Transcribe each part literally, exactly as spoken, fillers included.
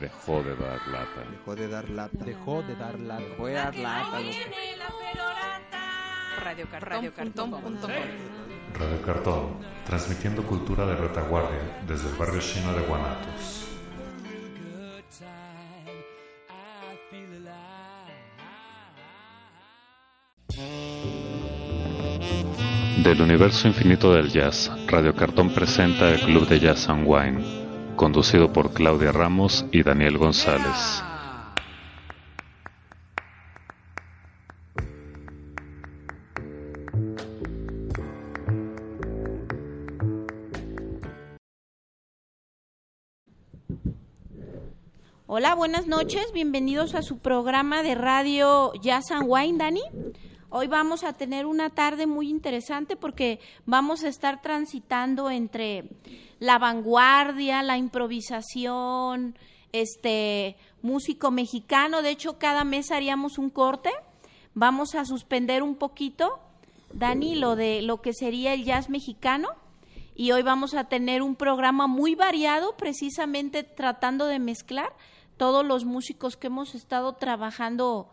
dejó de dar lata. Dejó de dar lata. Dejó de dar lata. Dejó de dar lata. Radio Cartón punto com. Radio Cartón, transmitiendo cultura de retaguardia desde el barrio chino de Guanatos. Del universo infinito del jazz, Radio Cartón presenta el Club de Jazz and Wine, conducido por Claudia Ramos y Daniel González. Hola, buenas noches, bienvenidos a su programa de radio Jazz and Wine, Dani. Hoy vamos a tener una tarde muy interesante porque vamos a estar transitando entre la vanguardia, la improvisación, este músico mexicano. De hecho, cada mes haríamos un corte. Vamos a suspender un poquito, Dani, lo de lo que sería el jazz mexicano. Y hoy vamos a tener un programa muy variado, precisamente tratando de mezclar todos los músicos que hemos estado trabajando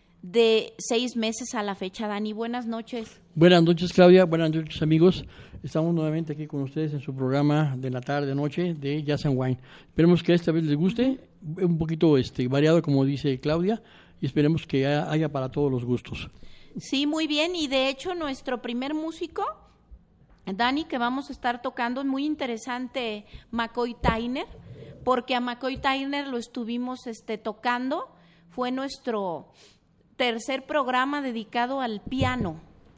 de seis meses a la fecha. Dani, buenas noches. Buenas noches, Claudia. Buenas noches, amigos. Estamos nuevamente aquí con ustedes en su programa de la tarde-noche de Jazz and Wine. Esperemos que esta vez les guste, un poquito este, variado, como dice Claudia, y esperemos que haya para todos los gustos. Sí, muy bien. Y de hecho, nuestro primer músico, Dani, que vamos a estar tocando, es muy interesante, McCoy Tyner, porque a McCoy Tyner lo estuvimos este, tocando. Fue nuestro tercer programa dedicado al piano,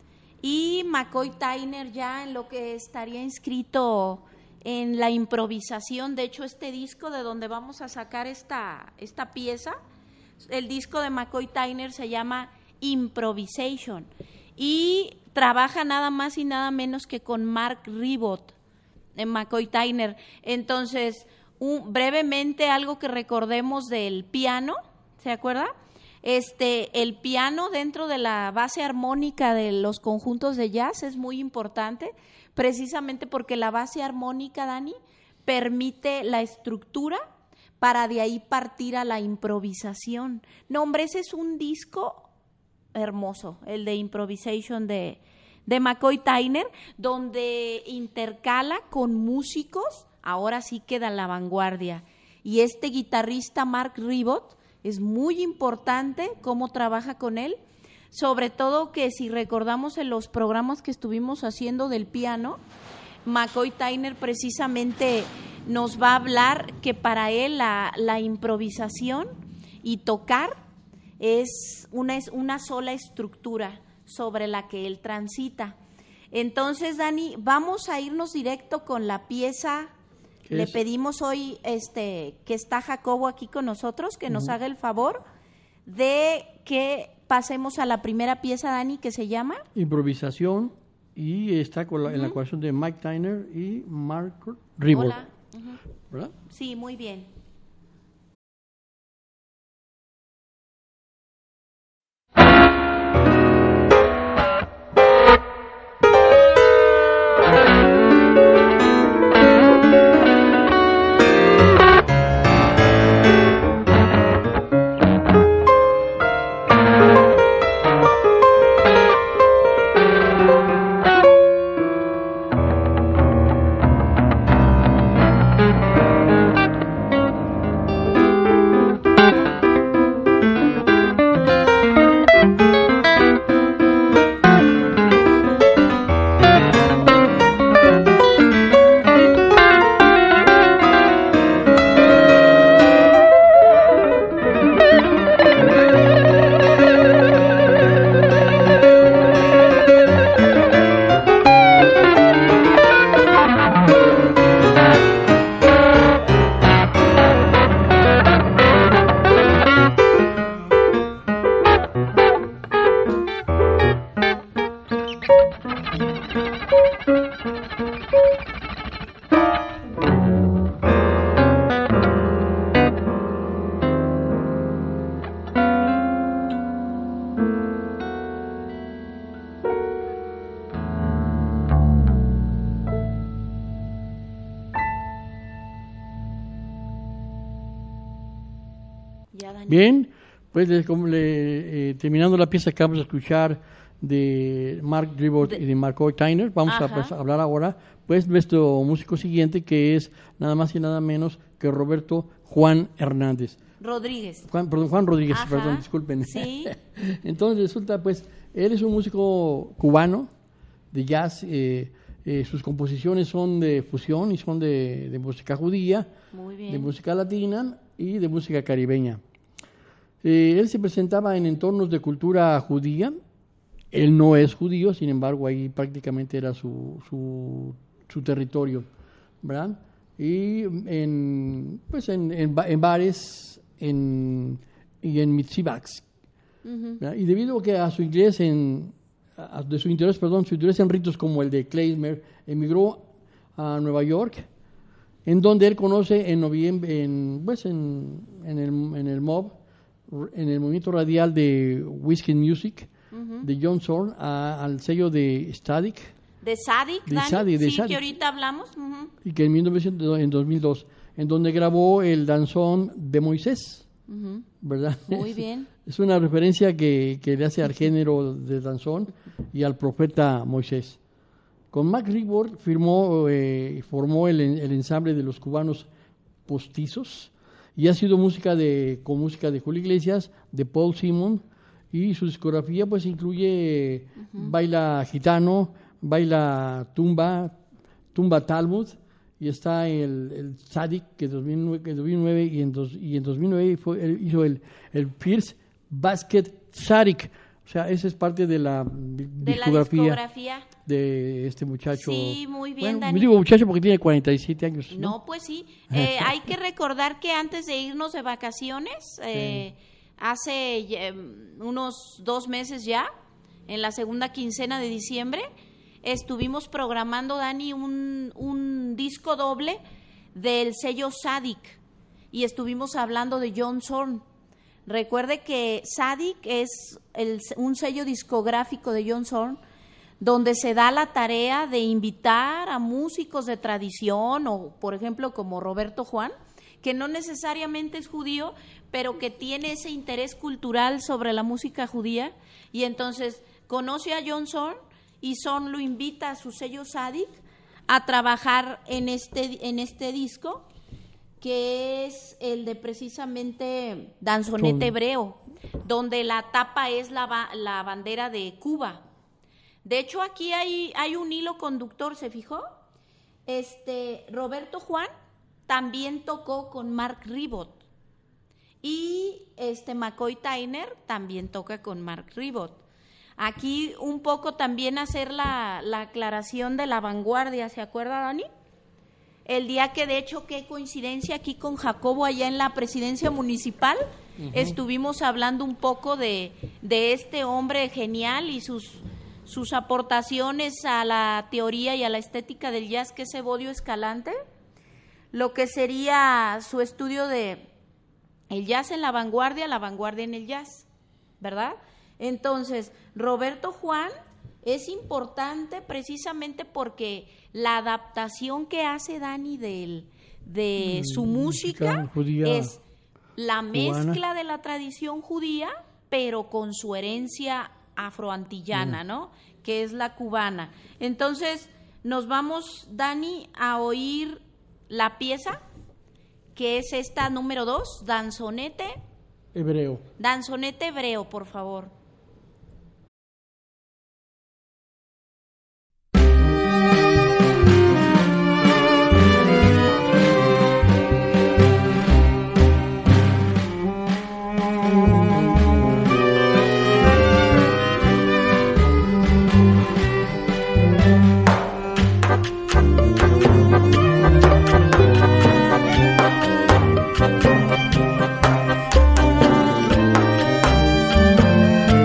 y McCoy Tyner ya en lo que estaría inscrito en la improvisación. De hecho, este disco de donde vamos a sacar esta, esta pieza, el disco de McCoy Tyner se llama Improvisation y trabaja nada más y nada menos que con Mark Ribot en McCoy Tyner. Entonces, un, brevemente algo que recordemos del piano, ¿se acuerda? Este, el piano dentro de la base armónica de los conjuntos de jazz es muy importante, precisamente porque la base armónica, Dani, permite la estructura para de ahí partir a la improvisación. No, hombre, ese es un disco hermoso, el de Improvisation de, de McCoy Tyner, donde intercala con músicos, ahora sí queda la vanguardia. Y este guitarrista Mark Ribot, es muy importante cómo trabaja con él, sobre todo que si recordamos en los programas que estuvimos haciendo del piano, McCoy Tyner precisamente nos va a hablar que para él la, la improvisación y tocar es una, es una sola estructura sobre la que él transita. Entonces, Dani, vamos a irnos directo con la pieza. Le pedimos hoy este que está Jacobo aquí con nosotros, que nos uh-huh. haga el favor de que pasemos a la primera pieza, Dani, que se llama Improvisación, y está con la, uh-huh. en la ecuación de Mike Tyner y Mark Ribot. Hola. Uh-huh. ¿Verdad? Sí, muy bien. ya, Dani? Bien, pues le- como le- eh, terminando la pieza que acabamos de escuchar de Mark Ribot De- y de McCoy Tyner, vamos a, Ajá. pues, a hablar ahora pues nuestro músico siguiente, que es nada más y nada menos que Roberto Juan Hernández. Rodríguez. Juan, perdón, Juan Rodríguez, Ajá. perdón, disculpen. Sí. Entonces resulta, pues, él es un músico cubano de jazz, eh, eh, sus composiciones son de fusión y son de, de música judía, Muy de bien. música latina y de música caribeña. Eh, él se presentaba en entornos de cultura judía. Él no es judío, sin embargo, ahí prácticamente era su, su, su territorio, ¿verdad? Y en, pues en, en, ba- en bares en, y en mitzvahs. ¿Verdad? Y debido a que a su inglés en a- de su interés, perdón, su interés en ritos como el de Klezmer, emigró a Nueva York, en donde él conoce en noviembre, en, pues en, en el, en el mob, en el movimiento radial de Whiskey Music, de John Zorn, a- al sello de Static, De Sadik, De Dani. Sadik, de sí, Sadik. que ahorita hablamos. Ujú. y que en, mil novecientos en dos mil dos, en donde grabó el danzón de Moisés, ¿verdad? Muy bien. Es una referencia que, que le hace al género de danzón y al profeta Moisés. Con Mac Ribot firmó, eh, formó el, el ensamble de los cubanos postizos y ha sido música de, con música de Julio Iglesias, de Paul Simon, y su discografía pues incluye eh, baila gitano, baila tumba, tumba Talmud, y está el, el Sadik, que en dos mil nueve, que en dos mil nueve y en, dos, y en dos mil nueve fue, él hizo el, el Pierce Basket Sadik. O sea, esa es parte de la di- De la discografía discografía. de este muchacho. Sí, muy bien, Bueno, Dani. digo muchacho porque tiene cuarenta y siete años. ¿no? No, pues sí. Eh, hay que recordar que antes de irnos de vacaciones, eh, hace eh, unos dos meses ya, en la segunda quincena de diciembre, estuvimos programando, Dani, un, un disco doble del sello Sadik y estuvimos hablando de John Zorn. Recuerde que Sadik es el- un sello discográfico de John Zorn donde se da la tarea de invitar a músicos de tradición o, por ejemplo, como Roberto Juan, que no necesariamente es judío, pero que tiene ese interés cultural sobre la música judía, y entonces conoce a John Zorn y Zorn lo invita a su sello Sadik a trabajar en este, en este disco, que es el de precisamente Danzonete Son- Hebreo, donde la tapa es la, ba- la bandera de Cuba. De hecho, aquí hay, hay un hilo conductor, ¿se fijó? Este, Roberto Juan también tocó con Mark Ribot. Y este McCoy Tyner también toca con Mark Ribot. Aquí un poco también hacer la, la aclaración de la vanguardia, ¿se acuerda, Dani? El día que, de hecho, qué coincidencia, aquí con Jacobo allá en la presidencia municipal, estuvimos hablando un poco de, de este hombre genial y sus, sus aportaciones a la teoría y a la estética del jazz, que es Evodio Escalante, lo que sería su estudio de el jazz en la vanguardia, la vanguardia en el jazz, ¿verdad? Entonces, Roberto Juan es importante precisamente porque la adaptación que hace Dani del, de Mm, su música música judía es la cubana. mezcla de la tradición judía, pero con su herencia afroantillana, Mm. ¿no? Que es la cubana. Entonces, nos vamos, Dani, a oír la pieza, que es esta número dos, Danzonete, Hebreo. Danzonete Hebreo, por favor. Thank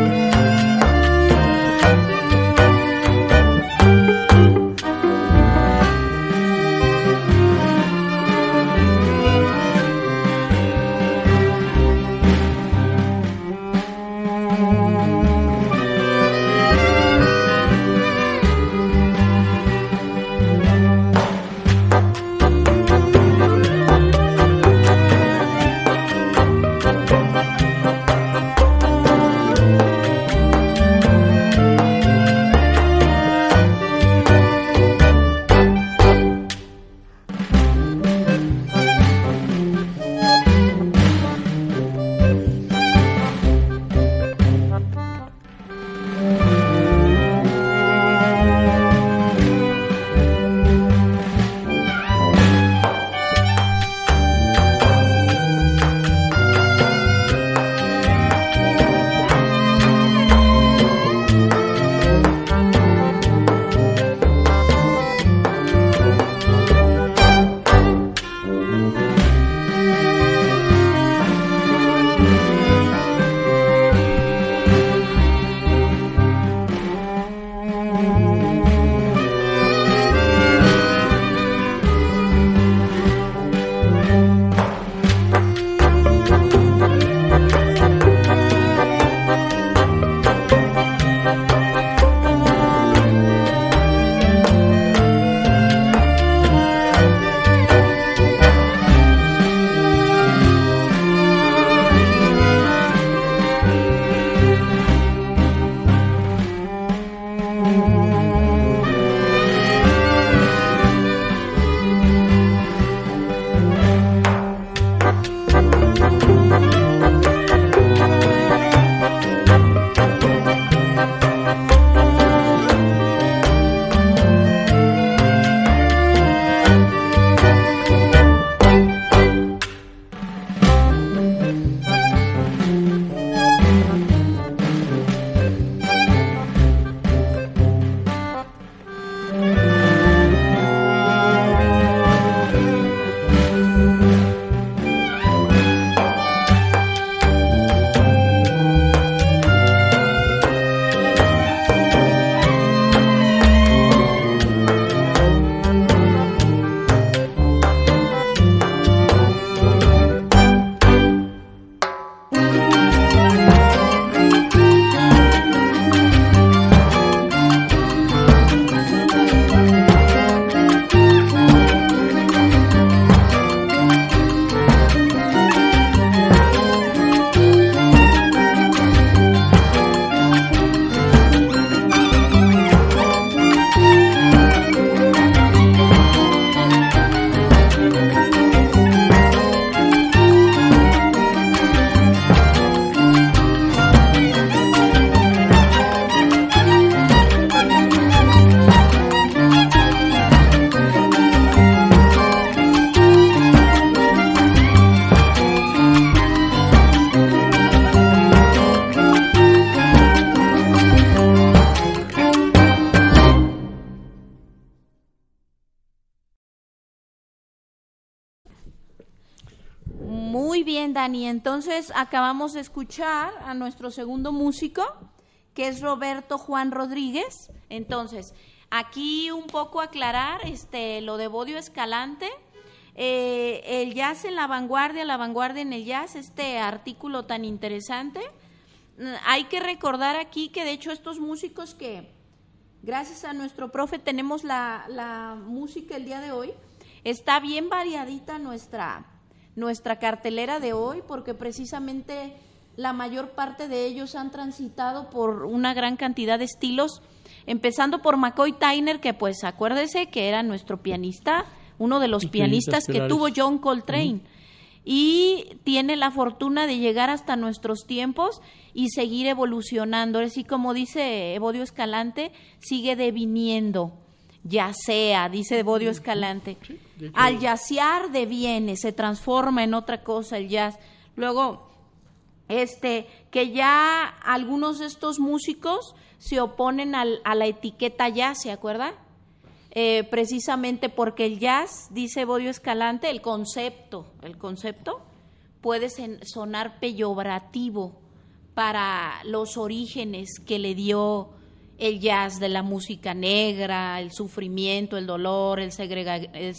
Muy bien, Dani. Entonces acabamos de escuchar a nuestro segundo músico, que es Roberto Juan Rodríguez. Entonces, aquí un poco aclarar este, lo de Bodio Escalante. Eh, el jazz en la vanguardia, la vanguardia en el jazz, este artículo tan interesante. Hay que recordar aquí que de hecho estos músicos que, gracias a nuestro profe, tenemos la, la música el día de hoy, está bien variadita nuestra, nuestra cartelera de hoy, porque precisamente la mayor parte de ellos han transitado por una gran cantidad de estilos, empezando por McCoy Tyner, que pues acuérdese que era nuestro pianista, uno de los Los pianistas que pianistas tuvo John Coltrane. Uh-huh. Y tiene la fortuna de llegar hasta nuestros tiempos y seguir evolucionando. Así como dice Bodio Escalante, sigue deviniendo, ya sea, dice Bodio Escalante. Sí, al yacear deviene, se transforma en otra cosa el jazz. Luego, este, que ya algunos de estos músicos se oponen al, a la etiqueta jazz, ¿se acuerda? Eh, precisamente porque el jazz, dice Bodio Escalante, el concepto, el concepto puede sonar peyorativo para los orígenes que le dio el jazz de la música negra, el sufrimiento, el dolor, el segrega, el,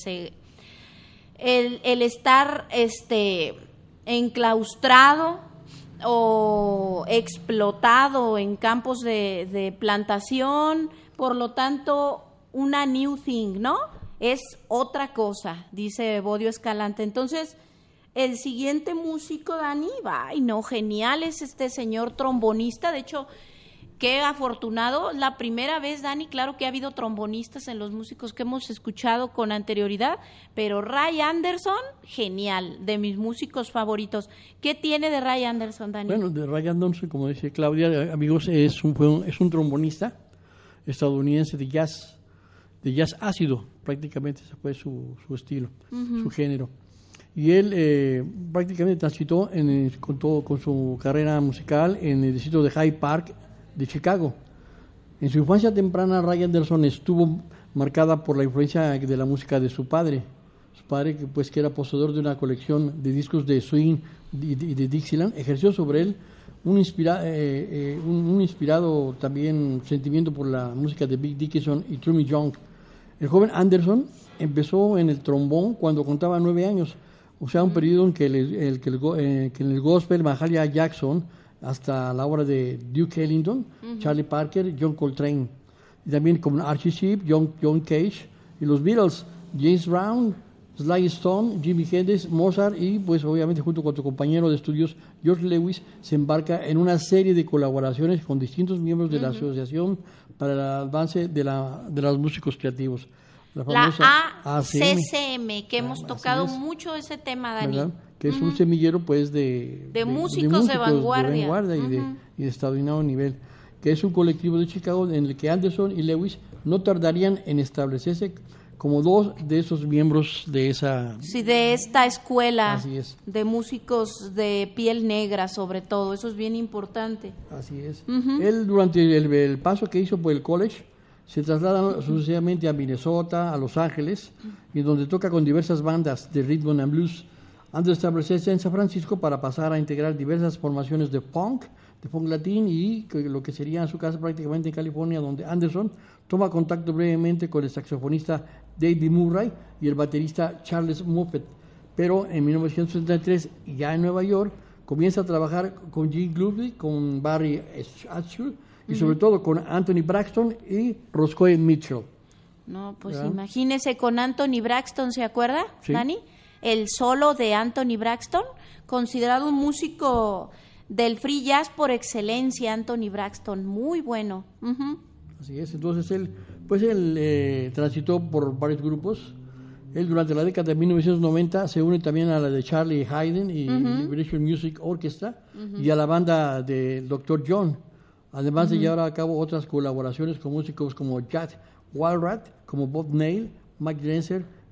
el, el estar este, enclaustrado o explotado en campos de, de plantación, por lo tanto una new thing, ¿no? Es otra cosa, dice Bodio Escalante. Entonces, el siguiente músico, Dani, ay, no, genial, es este señor trombonista. De hecho, qué afortunado, la primera vez, Dani, claro que ha habido trombonistas en los músicos que hemos escuchado con anterioridad, pero Ray Anderson, genial, de mis músicos favoritos. ¿Qué tiene de Ray Anderson, Dani? Bueno, de Ray Anderson, como dice Claudia, amigos, es un, es un trombonista estadounidense de jazz, de jazz ácido, prácticamente ese fue su, su estilo, uh-huh. su género. Y él eh, prácticamente transitó en el, con, todo, con su carrera musical en el distrito de Hyde Park de Chicago. En su infancia temprana, Ray Anderson estuvo marcada por la influencia de la música de su padre. Su padre, que pues que era poseedor de una colección de discos de swing y de, de Dixieland, ejerció sobre él un, inspira, eh, eh, un, un inspirado también sentimiento por la música de Big Dickinson y Truman Young. El joven Anderson empezó en el trombón cuando contaba nueve años, o sea, un periodo en que, el, el, que, el, eh, que en el gospel Mahalia Jackson, hasta la obra de Duke Ellington, uh-huh. Charlie Parker, John Coltrane, y también como Archie Shepp, John, John Cage, y los Beatles, James Brown, Sly Stone, Jimi Hendrix, Mozart, y pues obviamente junto con su compañero de estudios George Lewis, se embarca en una serie de colaboraciones con distintos miembros de uh-huh. la Asociación para el Avance de, la, de los Músicos Creativos. La, la A C C M, que hemos tocado mucho ese tema, Dani. ¿Verdad? Que es uh-huh. un semillero pues de, de, de, músicos, de músicos de vanguardia, de vanguardia uh-huh. y, de, y de extraordinario nivel, que es un colectivo de Chicago en el que Anderson y Lewis no tardarían en establecerse como dos de esos miembros de esa... Sí, de esta escuela de músicos de piel negra, sobre todo, eso es bien importante. Así es. Uh-huh. Él, durante el, el paso que hizo por el college, se traslada sucesivamente a Minnesota, a Los Ángeles, y donde toca con diversas bandas de rhythm and blues, antes de establecerse en San Francisco para pasar a integrar diversas formaciones de punk, de punk latín y lo que sería su casa prácticamente en California, donde Anderson toma contacto brevemente con el saxofonista David Murray y el baterista Charles Moffett, pero en mil novecientos setenta y tres, ya en Nueva York, comienza a trabajar con Jim Ludwig, con Barry Asher y sobre uh-huh. todo con Anthony Braxton y Roscoe Mitchell. No, pues ¿verdad? Imagínese con Anthony Braxton, ¿se acuerda, sí. Dani? El solo de Anthony Braxton, considerado un músico del free jazz por excelencia, Anthony Braxton, muy bueno. Uh-huh. Así es, entonces él, pues él eh, transitó por varios grupos. Él durante la década de mil novecientos noventa se une también a la de Charlie Haydn y uh-huh. Liberation Music Orchestra uh-huh. y a la banda del doctor John, además uh-huh. de llevar a cabo otras colaboraciones con músicos como Jack Walrath, como Bob Neal, Mike Drenser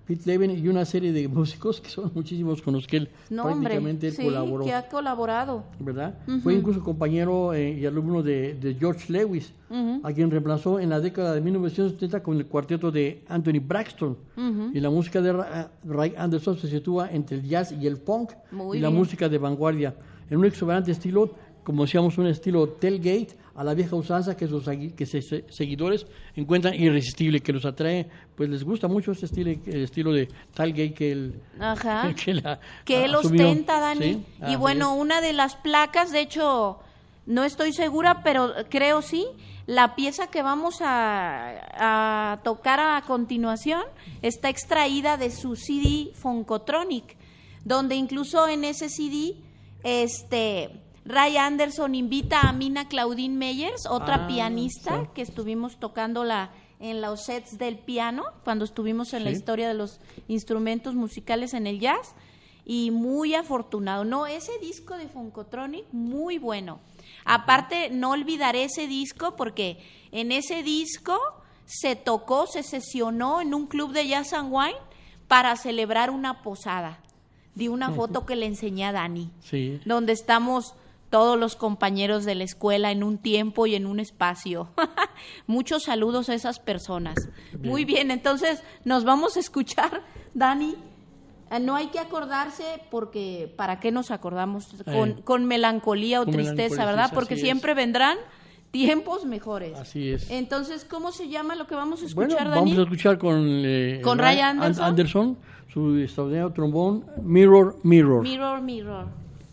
Pete Levin y una serie de músicos que son muchísimos con los que él No, prácticamente hombre, él sí, colaboró. que ha colaborado. ¿Verdad? Ujú. Fue incluso compañero eh, y alumno de, de George Lewis, Ujú. a quien reemplazó en la década de mil novecientos setenta con el cuarteto de Anthony Braxton. Ujú. Y la música de Ra- Ray Anderson se sitúa entre el jazz y el funk, Muy y la bien. música de vanguardia, en un exuberante estilo, como decíamos, un estilo tailgate, a la vieja usanza que sus segui- que se- se- seguidores encuentran irresistible, que los atrae, pues les gusta mucho este estilo, el estilo de tailgate que él, Ajá. que él, ha- que él asumió. ostenta, Dani. Sí, Y así bueno, es. una de las placas, de hecho, no estoy segura, pero creo sí, la pieza que vamos a, a tocar a continuación está extraída de su C D Funkotronic, donde incluso en ese C D, este... Ray Anderson invita a Mina Claudine Meyers, otra Ah, pianista sí. que estuvimos tocándola en los sets del piano, cuando estuvimos en la Sí. historia de los instrumentos musicales en el jazz, y muy afortunado. No, ese disco de Funkotronic, muy bueno. Aparte, no olvidaré ese disco porque en ese disco se tocó, se sesionó en un club de Jazz and Wine para celebrar una posada. Di una foto que le enseñé a Dani, Sí. donde estamos todos los compañeros de la escuela en un tiempo y en un espacio. Muchos saludos a esas personas. Bien. Muy bien, entonces nos vamos a escuchar, Dani. Eh, No hay que acordarse porque ¿para qué nos acordamos? Con, Eh, con melancolía o con tristeza, melancolía, ¿verdad? sí, Porque así siempre vendrán tiempos mejores. Así es. Entonces, ¿cómo se llama lo que vamos a Bueno, escuchar, Dani? vamos a escuchar con, eh, ¿Con Ray Anderson? Anderson, su extraordinario trombón, Mirror, Mirror. Mirror, mirror.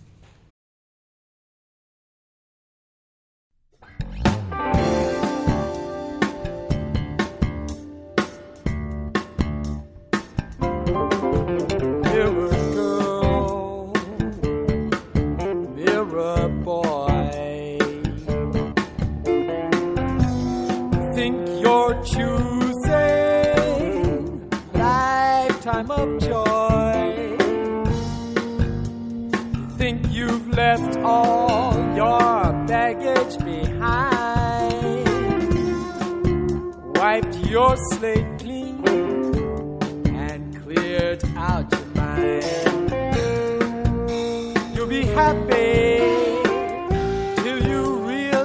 Mirror girl, mirror boy, think you're choosing lifetime of joy. Think you've left all your baggage behind, wiped your slate clean and cleared out your mind. You'll be happy till you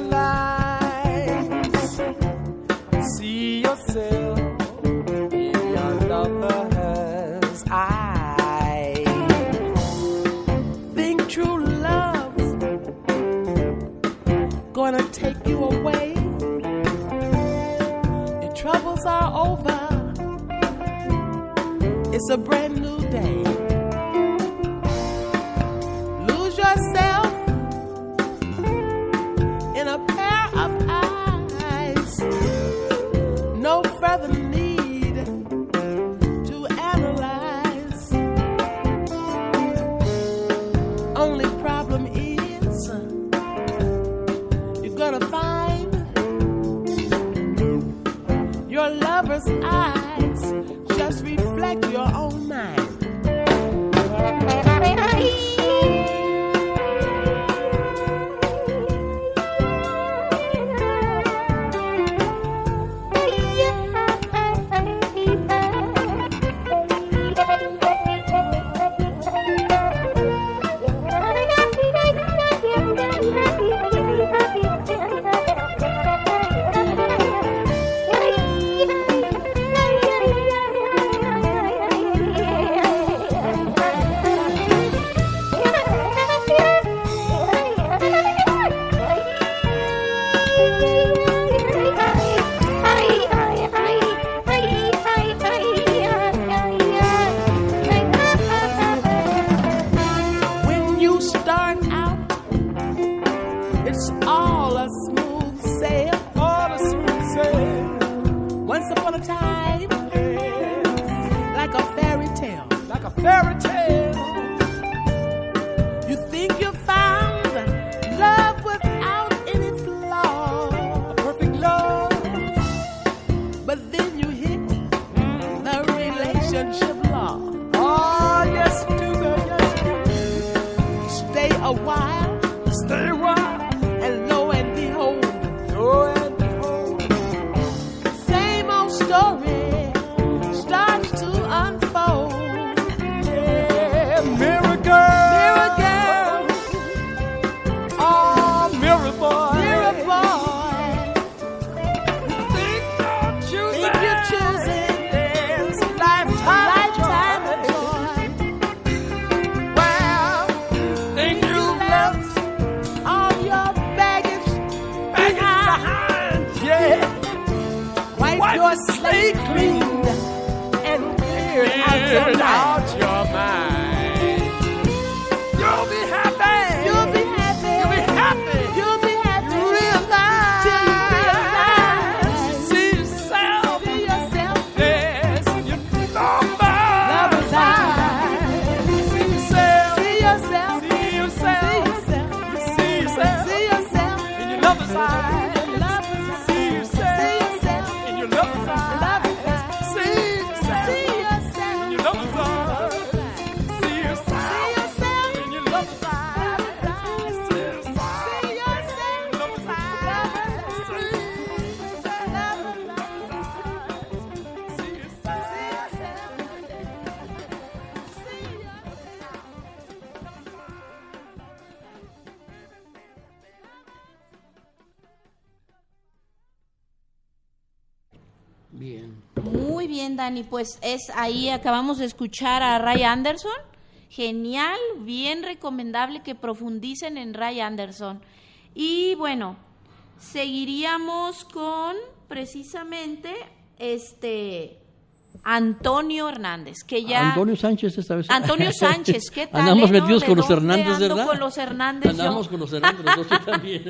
realize, see yourself in your lover's eyes. Think true love's gonna take you away. Your troubles are over. It's a brand new day. Lose yourself in a pair of eyes. No further need to analyze. Only problem is you're gonna find your lover's eyes just reflect your own mind. When you start out, it's all a smooth sail, all a smooth sail. Once upon a time, yeah, like a fairy tale, like a fairy tale. You think you found love without any flaw, a perfect love, but then you hit the relationship law. Oh, yes, you do, girl, yes, you do. Stay a while, stay a while, and lo and behold, lo and behold, same old story starts to unfold. cleared out your mind. You'll be happy. You'll be happy. You'll be happy. You'll be happy. You realize. Till you realize. You see yourself. See yourself. Yes, you love love inside. You see yourself. See yourself. See yourself. You see yourself. See yourself. And you love inside. Bien. Muy bien, Dani, pues es ahí acabamos de escuchar a Ray Anderson. Genial, bien recomendable que profundicen en Ray Anderson. Y bueno, seguiríamos con precisamente este Antonio Hernández, que ya Antonio Sánchez esta vez. Antonio Sánchez, ¿qué tal? Andamos eh, metidos ¿no? con los dónde Hernández, ando ¿verdad? con los Hernández. Andamos yo? con los Hernández, los dos también.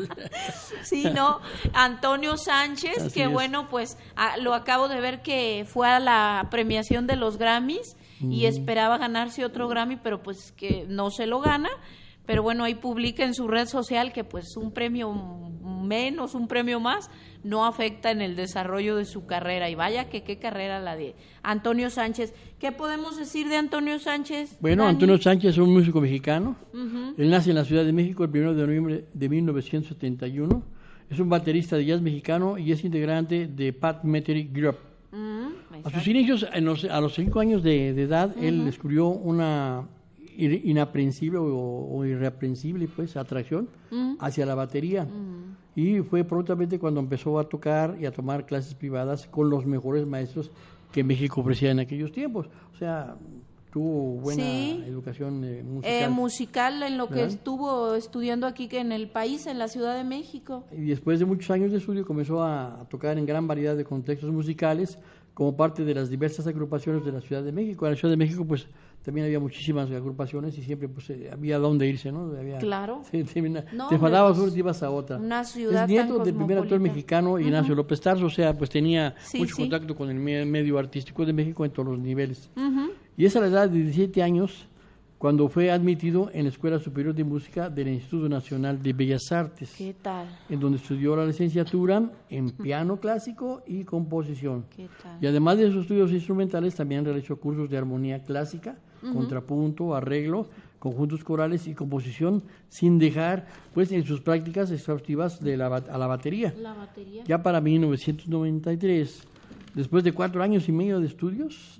Sí, no, Antonio Sánchez, Así que es. bueno, pues a, lo acabo de ver que fue a la premiación de los Grammys y esperaba ganarse otro Grammy, pero pues que no se lo gana. Pero bueno, ahí publica en su red social que pues un premio menos, un premio más, no afecta en el desarrollo de su carrera. Y vaya que qué carrera la de Antonio Sánchez. ¿Qué podemos decir de Antonio Sánchez? Bueno, Dani? Antonio Sánchez es un músico mexicano. Uh-huh. Él nace en la Ciudad de México el primero de noviembre de mil novecientos setenta y uno. Es un baterista de jazz mexicano y es integrante de Pat Metheny Group. Uh-huh. A sus inicios, en los- a los cinco años de, de edad, uh-huh. él descubrió una ir- inaprensible o, o irreaprensible pues, atracción uh-huh. hacia la batería. Uh-huh. Y fue prontamente cuando empezó a tocar y a tomar clases privadas con los mejores maestros que México ofrecía en aquellos tiempos. O sea, tuvo buena Sí. educación eh, musical. Eh, musical en lo que ¿verdad? estuvo estudiando aquí que en el país, en la Ciudad de México. Y después de muchos años de estudio comenzó a, a tocar en gran variedad de contextos musicales como parte de las diversas agrupaciones de la Ciudad de México. En la Ciudad de México pues también había muchísimas agrupaciones y siempre pues eh, había dónde irse, ¿no? Había, Claro. Te, te, No, te faltabas pues, uno y te ibas a otra. una ciudad Es nieto tan del primer actor cosmopolita. mexicano, Ignacio Uh-huh. López Tarso, o sea, pues tenía Sí, mucho sí. contacto con el me- medio artístico de México en todos los niveles. Uh-huh. Y es a la edad de diecisiete años cuando fue admitido en la Escuela Superior de Música del Instituto Nacional de Bellas Artes, ¿Qué tal? en donde estudió la licenciatura en piano clásico y composición. ¿Qué tal? Y además de sus estudios instrumentales, también realizó cursos de armonía clásica, uh-huh. contrapunto, arreglo, conjuntos corales y composición, sin dejar pues en sus prácticas exhaustivas de la, ba- a la batería. La batería. Ya para mil novecientos noventa y tres, después de cuatro años y medio de estudios,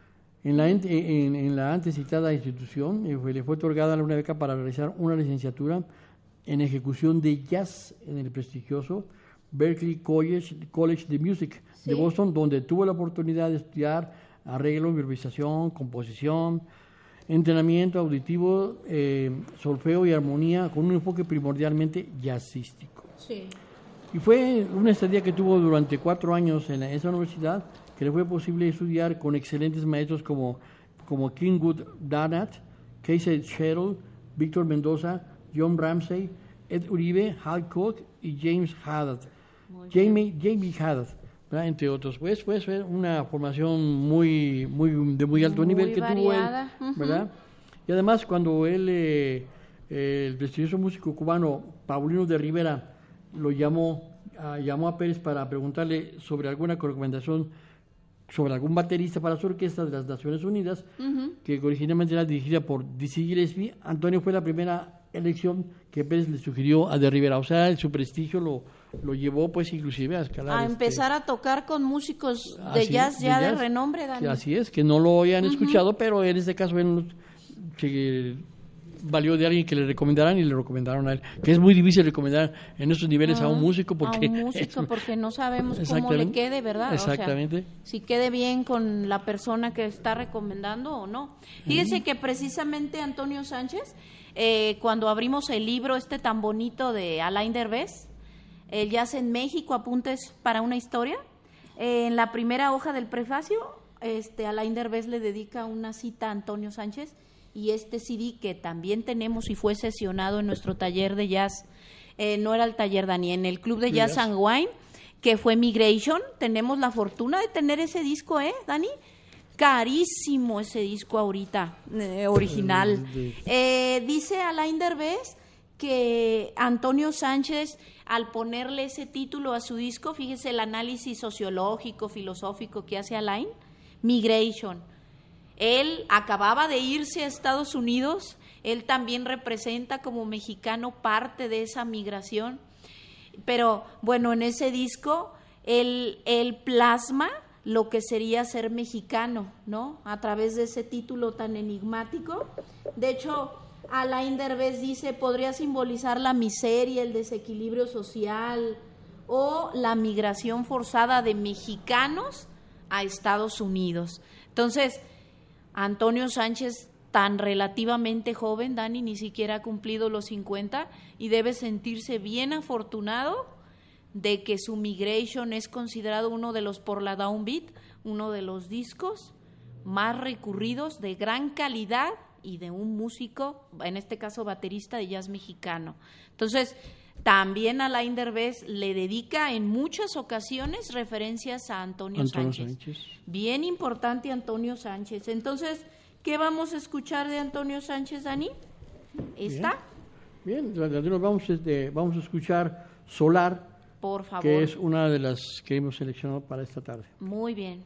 en la, ente- en, en la antes citada institución eh, fue- le fue otorgada una beca para realizar una licenciatura en ejecución de jazz en el prestigioso Berklee College, College de Music Sí. de Boston, donde tuvo la oportunidad de estudiar arreglo, improvisación, composición, entrenamiento auditivo, eh, solfeo y armonía con un enfoque primordialmente jazzístico. Sí. Y fue una estadía que tuvo durante cuatro años en la- esa universidad que le fue posible estudiar con excelentes maestros como, como Kingwood Darnat, Casey Sherrill, Víctor Mendoza, John Ramsey, Ed Uribe, Hal Koch y James Haddad. Jamie, Jamie Haddad, ¿verdad? Entre otros. Pues, pues fue una formación muy, muy, de muy alto Muy nivel que variada, tuvo él, ujú. ¿verdad? Y además cuando él, eh, eh, el prestigioso músico cubano Paulino de Rivera, lo llamó, a, llamó a Pérez para preguntarle sobre alguna recomendación sobre algún baterista para su orquesta de las Naciones Unidas, Uh-huh. que originalmente era dirigida por Dizzy Gillespie. Antonio fue la primera elección que Pérez le sugirió a de Rivera. O sea, su prestigio lo, lo llevó pues inclusive a escalar. A este, empezar a tocar con músicos de así, jazz ya de jazz, renombre, Dani. que así es, que no lo hayan escuchado, pero en este caso él se valió de alguien que le recomendaran y le recomendaron a él, que es muy difícil recomendar en estos niveles a un músico porque a un músico es- porque no sabemos cómo Exactamente. le quede, ¿verdad? O sea, Exactamente. si quede bien con la persona que está recomendando o no. Fíjese que precisamente Antonio Sánchez, eh, cuando abrimos el libro este tan bonito de Alain Derbez, el jazz en México, apuntes para una historia, eh, en la primera hoja del prefacio este, Alain Derbez le dedica una cita a Antonio Sánchez, y este C D que también tenemos y fue sesionado en nuestro taller de jazz, eh, no era el taller, Dani, en el Club de Jazz Jazz and Wine, que fue Migration. Tenemos la fortuna de tener ese disco, ¿eh, Dani? Carísimo ese disco ahorita, eh, original. Eh, dice Alain Derbez que Antonio Sánchez, al ponerle ese título a su disco, fíjese el análisis sociológico, filosófico que hace Alain, Migration. Él acababa de irse a Estados Unidos, él también representa como mexicano parte de esa migración, pero bueno, en ese disco él, él plasma lo que sería ser mexicano, ¿no? A través de ese título tan enigmático. De hecho, Alain Derbez dice, podría simbolizar la miseria, el desequilibrio social o la migración forzada de mexicanos a Estados Unidos. Entonces, Antonio Sánchez, tan relativamente joven, Dani, ni siquiera ha cumplido los cincuenta, y debe sentirse bien afortunado de que su Migration es considerado uno de los, por la Downbeat, uno de los discos más recurridos, de gran calidad y de un músico, en este caso baterista de jazz mexicano. Entonces, también Alain Derbez le dedica en muchas ocasiones referencias a Antonio, Antonio Sánchez. Sánchez. Bien importante Antonio Sánchez. Entonces, ¿qué vamos a escuchar de Antonio Sánchez, Dani? ¿Está? Bien, Bien. Vamos, este, vamos a escuchar Solar, por favor. que es una de las que hemos seleccionado para esta tarde. Muy bien.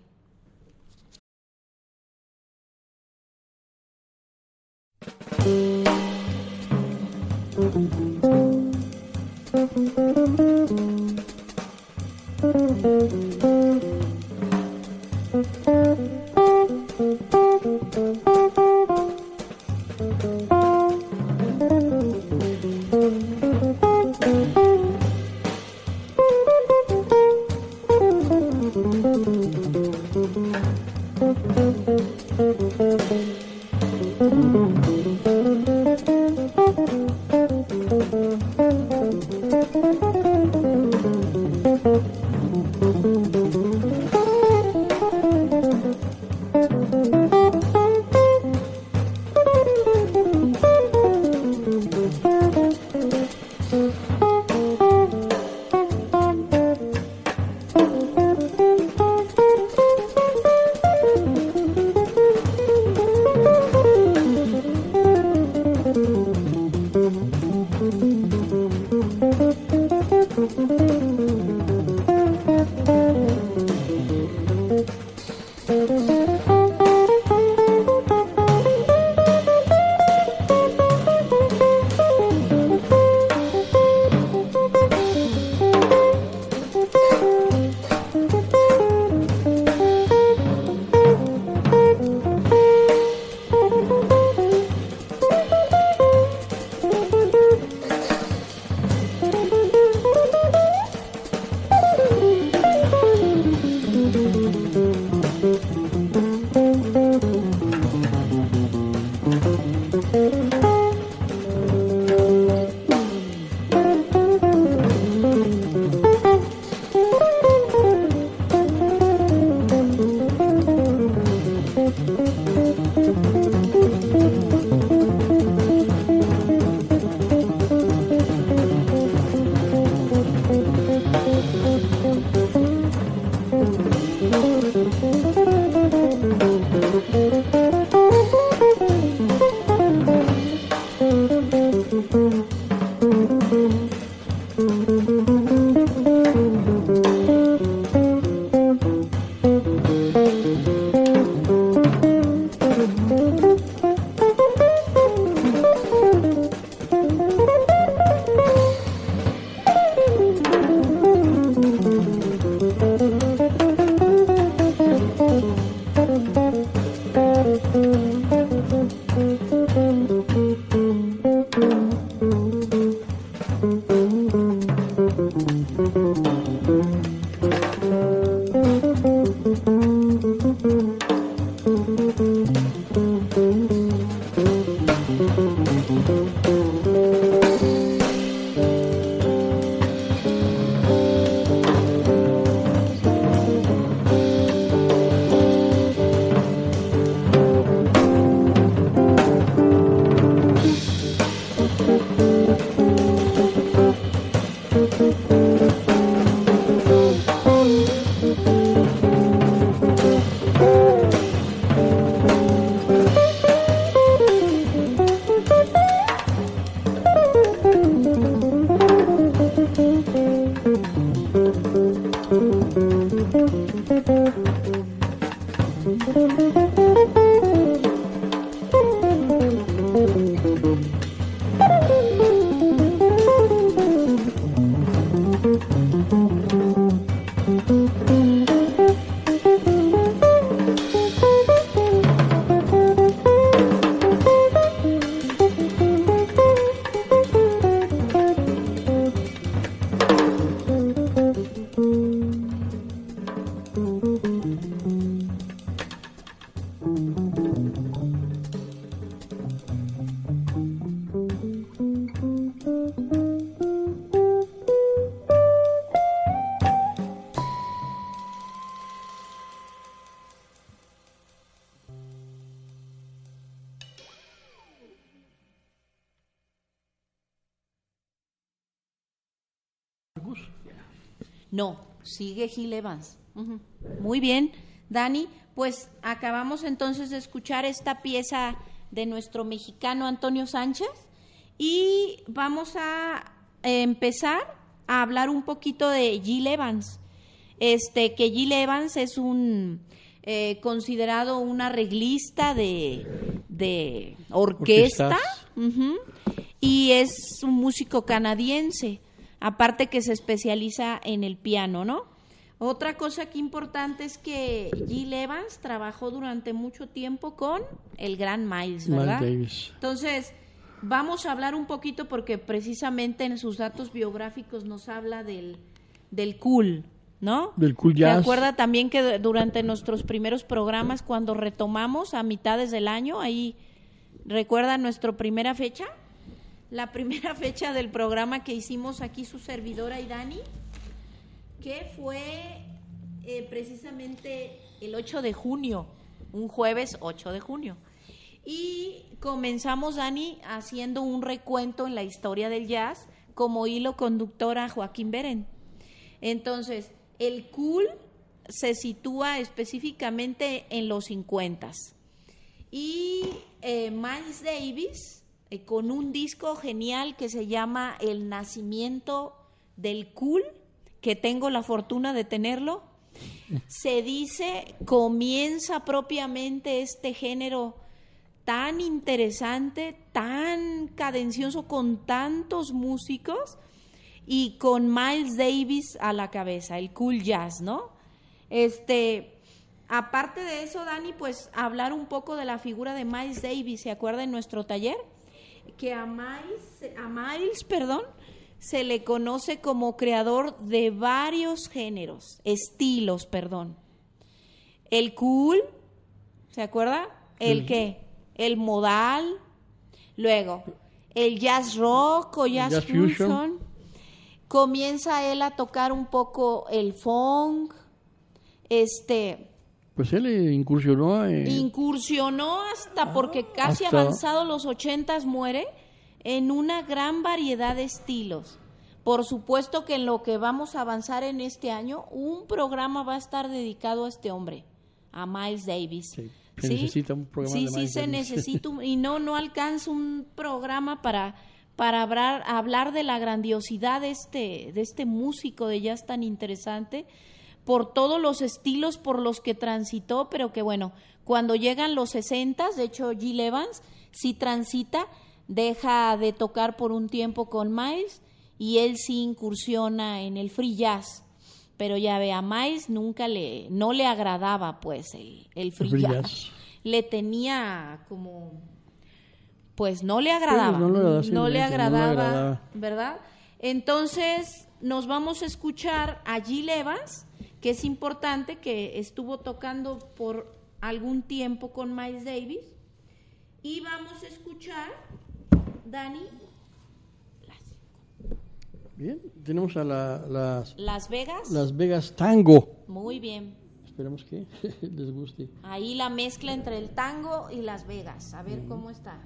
No, sigue Gil Evans. Uh-huh. Muy bien, Dani. Pues acabamos entonces de escuchar esta pieza de nuestro mexicano Antonio Sánchez y vamos a empezar a hablar un poquito de Gil Evans. Este, que Gil Evans es un eh, considerado un arreglista de, de orquesta uh-huh, y es un músico canadiense, aparte que se especializa en el piano, ¿no? Otra cosa que importante es que Gil Evans trabajó durante mucho tiempo con el gran Miles, ¿verdad? Miles Davis. Entonces, vamos a hablar un poquito porque precisamente en sus datos biográficos nos habla del, del cool, ¿no? Del cool jazz. ¿Se acuerda también que durante nuestros primeros programas, cuando retomamos a mitades del año, ahí, ¿recuerda nuestra primera fecha? La primera fecha del programa que hicimos aquí su servidora y Dani, que fue eh, precisamente el ocho de junio, un jueves ocho de junio. Y comenzamos, Dani, haciendo un recuento en la historia del jazz como hilo conductor a Joaquín Beren. Entonces, el cool se sitúa específicamente en los cincuentas. Y eh, Miles Davis, eh, con un disco genial que se llama El nacimiento del cool, que tengo la fortuna de tenerlo, se dice, comienza propiamente este género tan interesante, tan cadencioso, con tantos músicos y con Miles Davis a la cabeza, el cool jazz, ¿no? Este, aparte de eso, Dani, pues hablar un poco de la figura de Miles Davis. ¿Se acuerda en nuestro taller? Que a Miles, a Miles, perdón, se le conoce como creador de varios géneros, estilos, perdón. El cool, ¿se acuerda? El que, el modal, luego el jazz rock o jazz, jazz fusion. fusion. Comienza él a tocar un poco el funk, este. Pues él incursionó. Eh, incursionó hasta porque casi hasta... avanzado los ochentas muere. En una gran variedad de estilos. Por supuesto que en lo que vamos a avanzar en este año, un programa va a estar dedicado a este hombre, a Miles Davis. Sí, se ¿sí? necesita un programa sí, de Miles sí, Davis. se necesita, un, y no, no alcanza un programa para, para hablar, hablar de la grandiosidad de este, de este músico de jazz tan interesante, por todos los estilos por los que transitó, pero que bueno, cuando llegan los sesentas, de hecho Gil Evans sí transita, deja de tocar por un tiempo con Miles y él sí incursiona en el free jazz, pero ya ve, a Miles nunca le, no le agradaba pues el, el free, free jazz. jazz, le tenía como, pues no le agradaba, sí, no, lo sí, no, le agradaba, no le agradaba, ¿verdad? Entonces nos vamos a escuchar a Gil Evans, que es importante, que estuvo tocando por algún tiempo con Miles Davis, y vamos a escuchar, Dani. Bien, tenemos a la, las... Las Vegas. Las Vegas Tango. Muy bien. Esperemos que les guste. Ahí la mezcla entre el tango y Las Vegas. A ver mm. cómo está.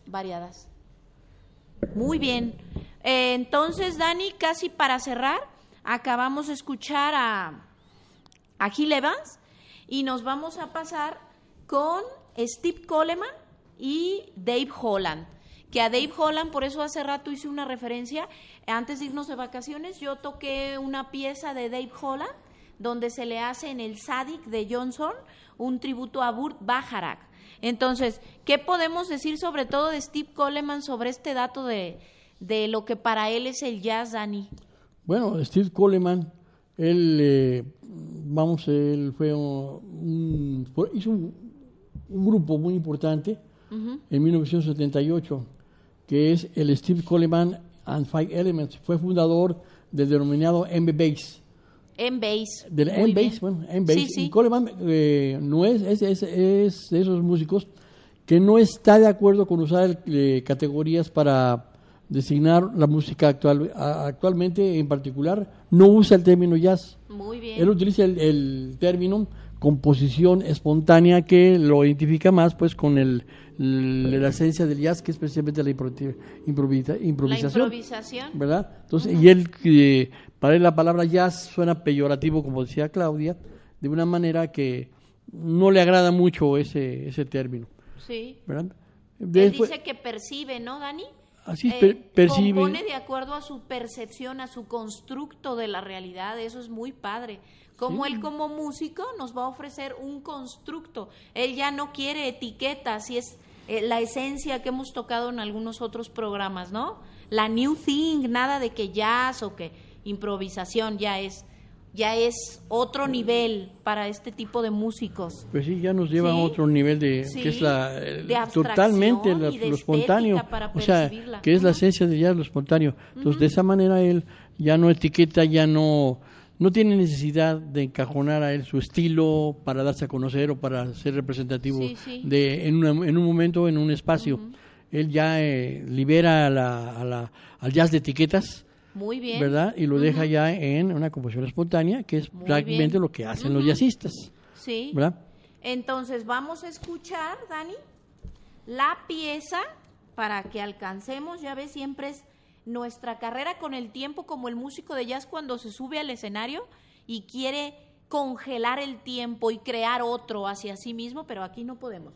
variadas. Muy bien. Eh, entonces, Dani, casi para cerrar, acabamos de escuchar a, a Gil Evans y nos vamos a pasar con Steve Coleman y Dave Holland. Que a Dave Holland, por eso hace rato hice una referencia, antes de irnos de vacaciones, yo toqué una pieza de Dave Holland, donde se le hace en el Sadik de Johnson un tributo a Burt Bacharach. Entonces, ¿qué podemos decir sobre todo de Steve Coleman sobre este dato de, de lo que para él es el jazz, Dani? Bueno, Steve Coleman, él, eh, vamos, él fue un, un hizo un, un grupo muy importante uh-huh. en mil novecientos setenta y ocho, que es el Steve Coleman and Five Elements. Fue fundador del denominado M-Bass. M-Bass. Del M-Bass, bueno, M-Bass. Sí, sí. Y Coleman eh, no es, es, es, es de esos músicos que no está de acuerdo con usar eh, categorías para designar la música actual. A, actualmente, en particular, no usa el término jazz. Muy bien. Él utiliza el, el término composición espontánea, que lo identifica más pues con el, el la esencia del jazz, que es precisamente la improvisa, improvisa, improvisación, la improvisación, ¿verdad? Entonces, uh-huh. y él, eh, para él la palabra jazz suena peyorativo, como decía Claudia, de una manera que no le agrada mucho ese ese término. Sí. ¿Verdad? Después, él dice que percibe, ¿no, Dani? Así es, per, percibe. Compone de acuerdo a su percepción, a su constructo de la realidad. Eso es muy padre. Como sí. él como músico nos va a ofrecer un constructo. Él ya no quiere etiquetas, y es eh, la esencia que hemos tocado en algunos otros programas, ¿no? La new thing, nada de que jazz o que improvisación, ya es ya es otro nivel para este tipo de músicos. Pues sí, ya nos lleva ¿Sí? a otro nivel de sí. que es la de totalmente la, lo espontáneo, o sea, que es la esencia de jazz, lo espontáneo. Entonces, uh-huh. de esa manera él ya no etiqueta, ya no no tiene necesidad de encajonar a él su estilo para darse a conocer o para ser representativo sí, sí. de en, una, en un momento, en un espacio. Uh-huh. Él ya eh, libera a la, a la, al jazz de etiquetas. Muy bien. ¿Verdad? Y lo uh-huh. deja ya en una composición espontánea, que es Muy prácticamente bien. lo que hacen uh-huh. los jazzistas. Sí. ¿Verdad? Entonces vamos a escuchar, Dani, la pieza para que alcancemos, ya ves, siempre es nuestra carrera con el tiempo, como el músico de jazz cuando se sube al escenario y quiere congelar el tiempo y crear otro hacia sí mismo, pero aquí no podemos.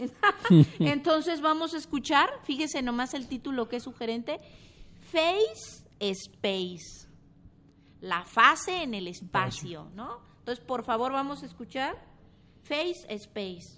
Entonces vamos a escuchar, fíjese nomás el título que es sugerente, Face Space, la fase en el espacio, ¿no? Entonces, por favor, vamos a escuchar Face Space.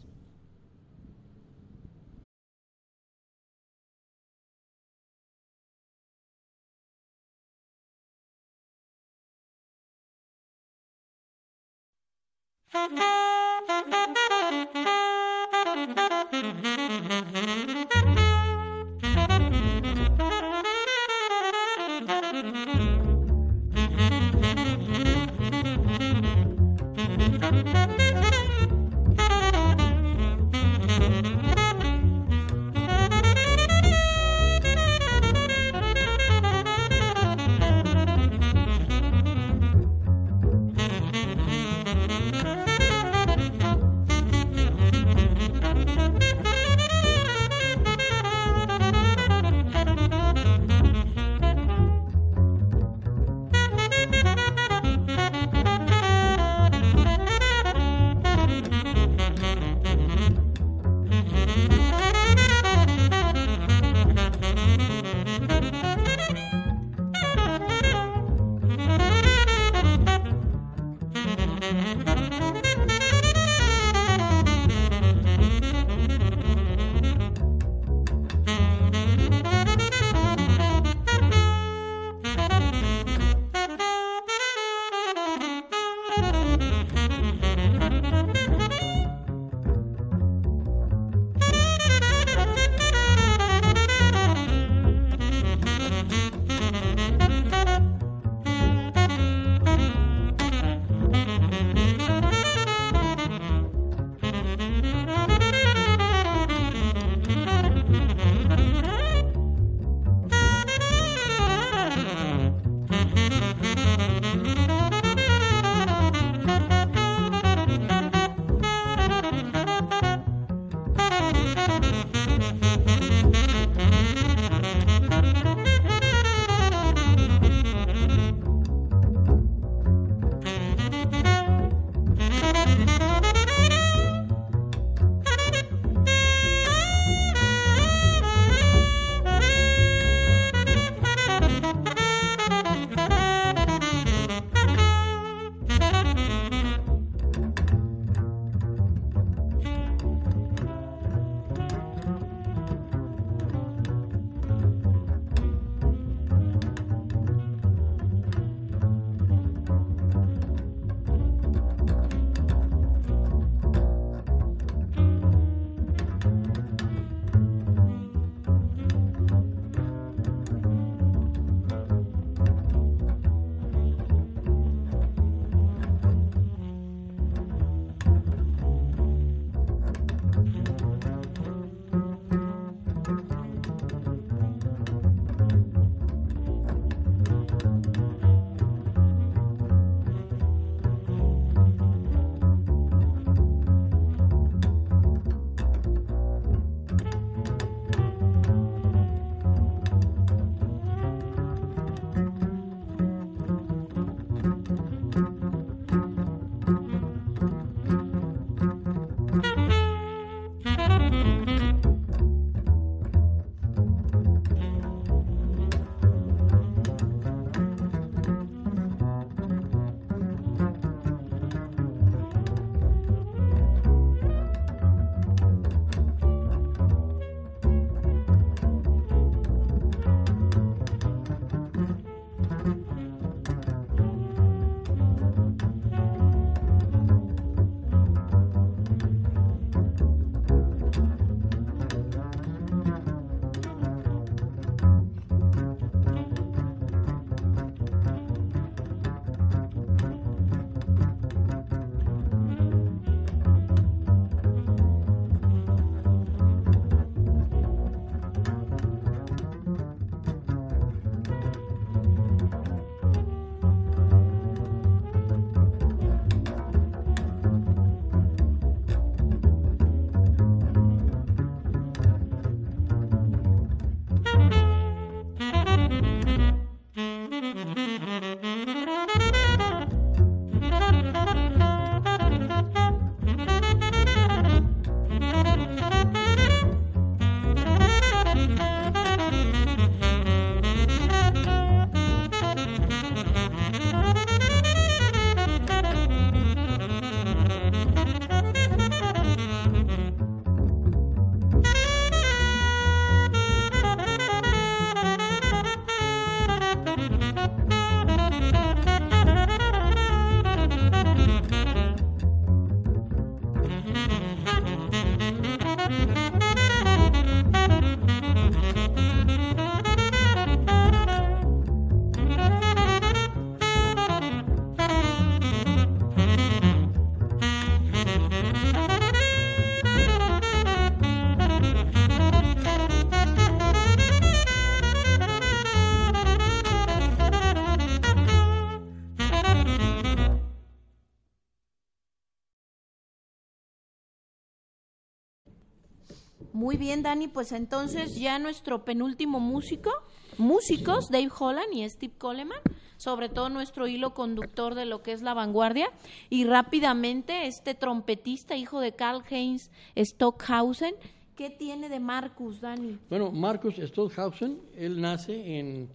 Muy bien, Dani, pues entonces ya nuestro penúltimo músico, músicos, Dave Holland y Steve Coleman, sobre todo nuestro hilo conductor de lo que es la vanguardia, y rápidamente este trompetista, hijo de Karl-Heinz Stockhausen. ¿Qué tiene de Marcus, Dani? Bueno, Marcus Stockhausen, él nace en,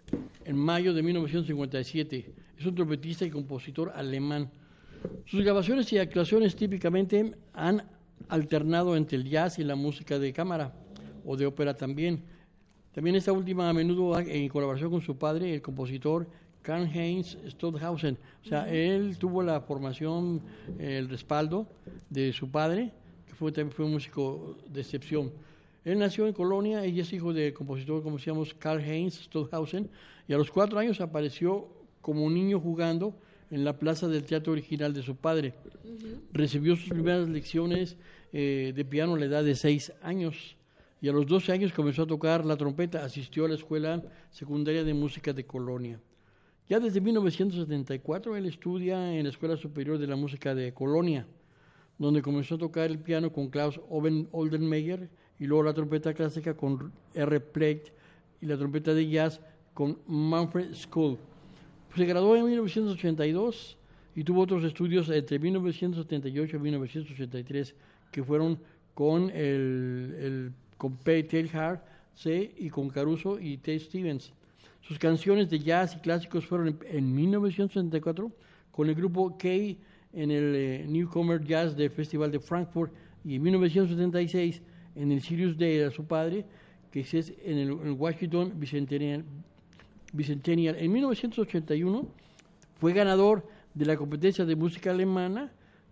en mayo de mil novecientos cincuenta y siete, es un trompetista y compositor alemán. Sus grabaciones y actuaciones típicamente han alternado entre el jazz y la música de cámara, o de ópera también. También esta última a menudo en colaboración con su padre, el compositor Karl-Heinz Stockhausen. O sea, uh-huh. él tuvo la formación, el respaldo de su padre, que fue, también fue un músico de excepción. Él nació en Colonia, ella es hijo del compositor, como decíamos, Karl-Heinz Stockhausen, y a los cuatro años apareció como un niño jugando en la plaza del teatro original de su padre. Uh-huh. Recibió sus primeras lecciones eh, de piano a la edad de seis años, y a los doce años comenzó a tocar la trompeta. Asistió a la Escuela Secundaria de Música de Colonia. Ya desde mil novecientos setenta y cuatro él estudia en la Escuela Superior de la Música de Colonia, donde comenzó a tocar el piano con Klaus Oldenmayer, y luego la trompeta clásica con R. Plate y la trompeta de jazz con Manfred School. Se graduó en mil novecientos ochenta y dos y tuvo otros estudios entre mil novecientos setenta y ocho y mil novecientos ochenta y tres, que fueron con el, el con P. Teilhard C. y con Caruso y T. Stevens. Sus canciones de jazz y clásicos fueron en, en mil novecientos setenta y cuatro con el grupo K en el eh, Newcomer Jazz del Festival de Frankfurt, y en mil novecientos setenta y seis en el Sirius Day de su padre, que es en el, el Washington Bicentennial. Bicentennial. En mil novecientos ochenta y uno fue ganador de la competencia de música alemana,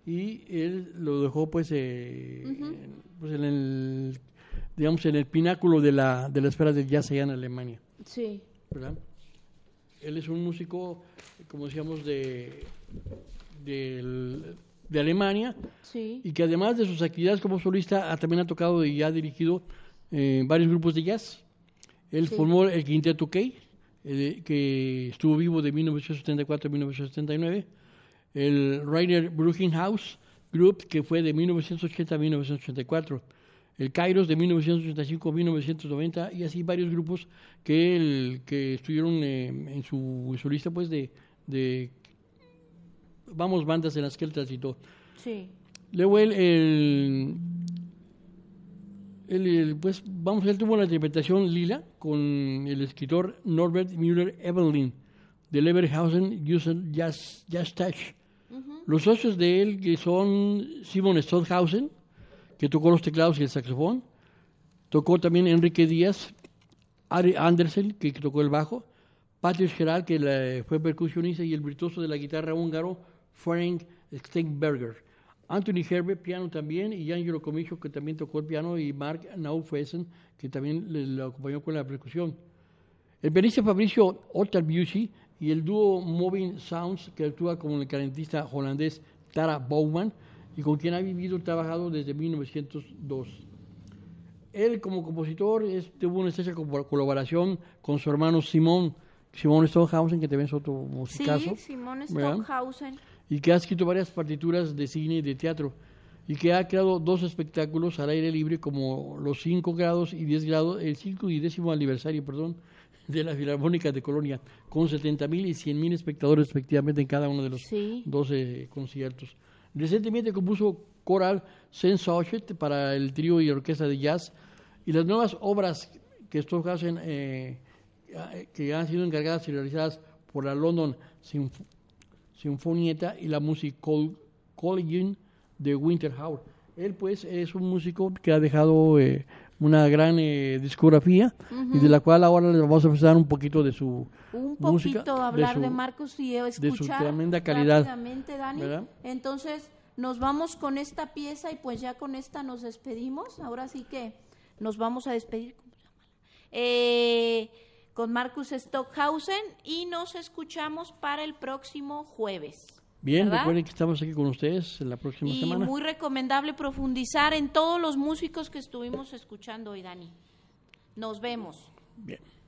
y él lo dejó pues, eh, uh-huh. en, pues en el digamos en el pináculo de la de la esfera del jazz allá en Alemania. Sí. ¿Verdad? Él es un músico, como decíamos, de de, de Alemania, sí. y que además de sus actividades como solista también ha tocado y ha dirigido eh, varios grupos de jazz. Él sí. formó el Quinteto K, Eh, que estuvo vivo de mil novecientos setenta y cuatro a mil novecientos setenta y nueve, el Rainer Bruggenhaus Group, que fue de mil novecientos ochenta a mil novecientos ochenta y cuatro, el Kairos de mil novecientos ochenta y cinco a mil novecientos noventa, y así varios grupos que, el, que estuvieron eh, en, su, en su lista pues de, de vamos bandas en las que él transitó. Sí. Luego él, el, el, el, pues vamos, él tuvo la interpretación lila con el escritor Norbert Müller-Evelyn de Leverhausen Jazz, Jazz Touch. Uh-huh. Los socios de él, que son Simon Stockhausen, que tocó los teclados y el saxofón, tocó también Enrique Díaz, Ari Andersen, que tocó el bajo, Patrick Gerald, que la, fue percusionista, y el virtuoso de la guitarra húngaro Ferenc Steinberger. Anthony Herbert, piano también, y Angelo Comicho, que también tocó el piano, y Mark Naufessen, que también le, le acompañó con la percusión. El pianista Fabricio Otterbussy y el dúo Moving Sounds, que actúa como el clarinetista holandés Tara Bouwman, y con quien ha vivido y trabajado desde mil novecientos dos. Él, como compositor, es, tuvo una estrecha colaboración con su hermano Simon, Simon Stockhausen, que también es otro musicazo. Sí, Simon Stockhausen. Y que ha escrito varias partituras de cine y de teatro, y que ha creado dos espectáculos al aire libre, como los cinco grados y diez grados, el cinco y décimo aniversario, perdón, de la Filarmónica de Colonia, con setenta mil y cien mil espectadores respectivamente en cada uno de los sí. doce conciertos. Recientemente compuso Choral Sensochet para el trío y orquesta de jazz, y las nuevas obras que Stockhausen eh, que han sido encargadas y realizadas por la London Sinf- Sinfonietta y la Musical de Winterthur. Él pues es un músico que ha dejado eh, una gran eh, discografía, uh-huh. y de la cual ahora les vamos a presentar un poquito de su un música, poquito hablar de, su, de Marcus y escuchar de su tremenda calidad, rápidamente, Dani. ¿Verdad? Entonces nos vamos con esta pieza, y pues ya con esta nos despedimos. Ahora sí que nos vamos a despedir eh, con Marcus Stockhausen, y nos escuchamos para el próximo jueves. Bien, ¿verdad? Recuerden que estamos aquí con ustedes en la próxima y semana. Y muy recomendable profundizar en todos los músicos que estuvimos escuchando hoy, Dani. Nos vemos. Bien.